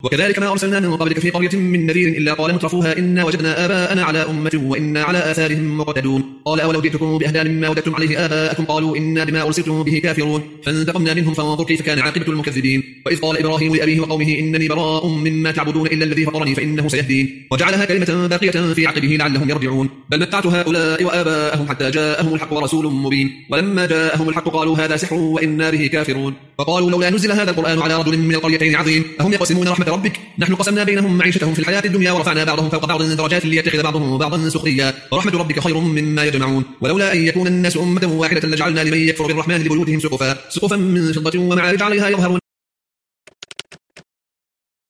وكذلك ما أرسلنا من قبلك في قرية من نذير إلا قال مترفوها إنا وجدنا آباءنا على أمة وإنا على آثارهم مقتدون قال أولو جئتكم بأهدى مما وجدتم عليه آباءكم قالوا إنا بما أرسلتم به كافرون فانتقمنا منهم فانظر كيف كان عاقبة المكذبين وإذ قال إبراهيم لأبيه وقومه إنني براء مما تعبدون إلا الذي فطرني فإنه سيهدين وجعلها كلمة باقية في عقبه لعلهم يرجعون بل متعت هؤلاء وآباءهم حتى جاءهم الحق ورسول مبين ولما جاءهم الحق قالوا هذا سحر وإنا به كافرون وقالوا لولا نزل هذا القرآن على رجل من القريتين عظيم أهم يقسمون رحمة ربك نحن قسمنا بينهم معيشتهم في الحياة الدنيا ورفعنا بعضهم فوق بعض درجات ليتخذ بعضهم بعضا سخريا ورحمة ربك خير مما يجمعون ولولا أن يكون الناس أمة واحدة لجعلنا لمن يكفر بالرحمن لبيوتهم سقفا من فضة ومعارج عليها يظهرون